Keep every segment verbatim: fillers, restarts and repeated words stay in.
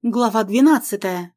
Глава двенадцатая.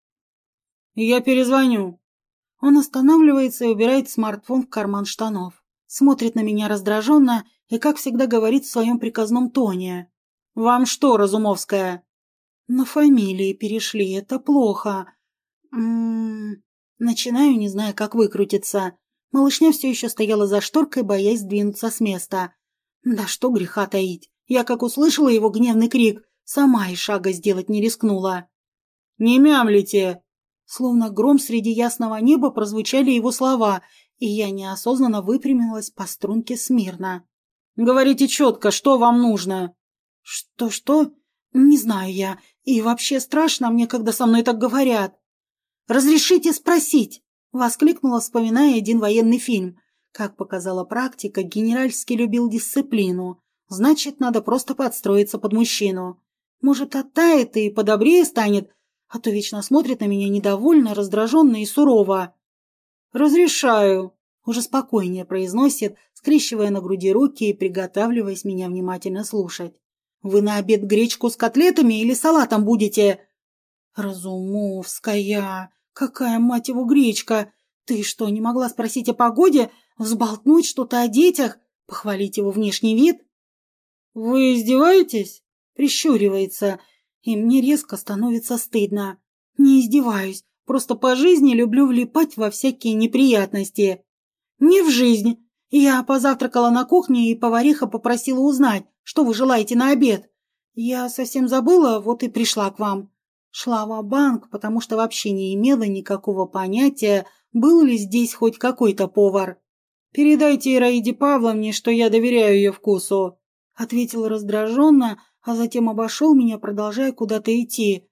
«Я перезвоню». Он останавливается и убирает смартфон в карман штанов. Смотрит на меня раздраженно и, как всегда, говорит в своем приказном тоне. «Вам что, Разумовская?» На фамилии перешли, это плохо. М-м-м. Начинаю, не зная, как выкрутиться. Малышня все еще стояла за шторкой, боясь сдвинуться с места. Да что греха таить. Я, как услышала его гневный крик, сама и шага сделать не рискнула. «Не мямлите!» Словно гром среди ясного неба прозвучали его слова, и я неосознанно выпрямилась по струнке смирно. «Говорите четко, что вам нужно?» «Что-что? Не знаю я. И вообще страшно мне, когда со мной так говорят». «Разрешите спросить?» — воскликнула, вспоминая один военный фильм. Как показала практика, генеральский любил дисциплину. Значит, надо просто подстроиться под мужчину. Может, оттает и подобрее станет, а то вечно смотрит на меня недовольно, раздраженно и сурово. «Разрешаю», — уже спокойнее произносит, скрещивая на груди руки и приготавливаясь меня внимательно слушать. «Вы на обед гречку с котлетами или салатом будете?» «Разумовская, какая, мать его, гречка! Ты что, не могла спросить о погоде, взболтнуть что-то о детях, похвалить его внешний вид?» «Вы издеваетесь?» — прищуривается, и мне резко становится стыдно. «Не издеваюсь, просто по жизни люблю влипать во всякие неприятности». «Не в жизнь. Я позавтракала на кухне, и повариха попросила узнать, что вы желаете на обед. Я совсем забыла, вот и пришла к вам. Шла ва-банк, потому что вообще не имела никакого понятия, был ли здесь хоть какой-то повар». «Передайте Ираиде Павловне, что я доверяю ее вкусу», — ответил раздраженно, а затем обошел меня, продолжая куда-то идти.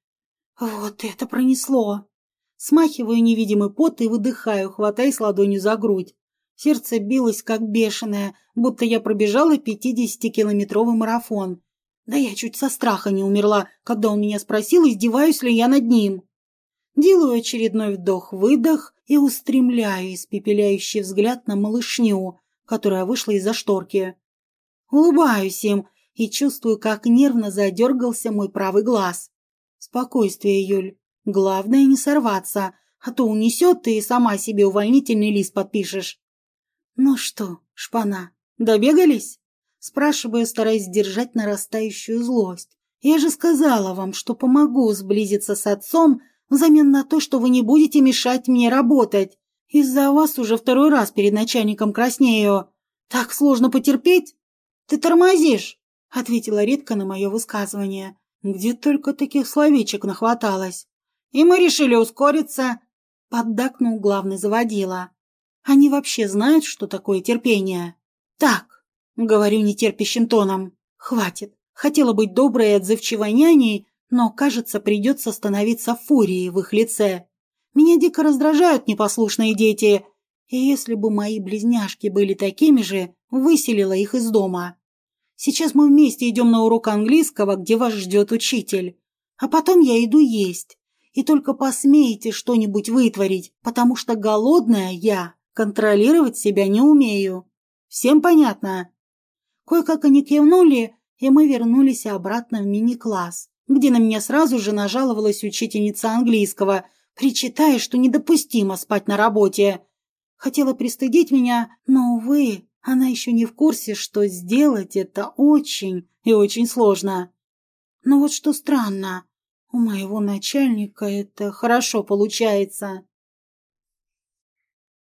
Вот это пронесло. Смахиваю невидимый пот и выдыхаю, хватаясь ладонью за грудь. Сердце билось как бешеное, будто я пробежала пятидесятикилометровый марафон. Да я чуть со страха не умерла, когда он меня спросил, издеваюсь ли я над ним. Делаю очередной вдох-выдох и устремляю испепеляющий взгляд на малышню, которая вышла из-за шторки. Улыбаюсь им и чувствую, как нервно задергался мой правый глаз. Спокойствие, Юль. Главное не сорваться, а то унесет, ты и сама себе увольнительный лист подпишешь. Ну что, шпана, добегались? Спрашиваю, стараясь сдержать нарастающую злость. Я же сказала вам, что помогу сблизиться с отцом взамен на то, что вы не будете мешать мне работать. Из-за вас уже второй раз перед начальником краснею. Так сложно потерпеть? Ты тормозишь, — ответила редко на мое высказывание. Где только таких словечек нахваталось. И мы решили ускориться, — поддакнул главный заводила. Они вообще знают, что такое терпение? Так, — говорю нетерпящим тоном, — хватит. Хотела быть доброй и отзывчивой няней, но, кажется, придется становиться фурией в их лице. Меня дико раздражают непослушные дети, и если бы мои близняшки были такими же, выселила их из дома. Сейчас мы вместе идем на урок английского, где вас ждет учитель. А потом я иду есть. И только посмеете что-нибудь вытворить, потому что голодная я контролировать себя не умею. Всем понятно?» Кое-как они кивнули, и мы вернулись обратно в мини-класс, где на меня сразу же нажаловалась учительница английского, причитая, что недопустимо спать на работе. Хотела пристыдить меня, но, увы, она еще не в курсе, что сделать это очень и очень сложно. Но вот что странно, у моего начальника это хорошо получается.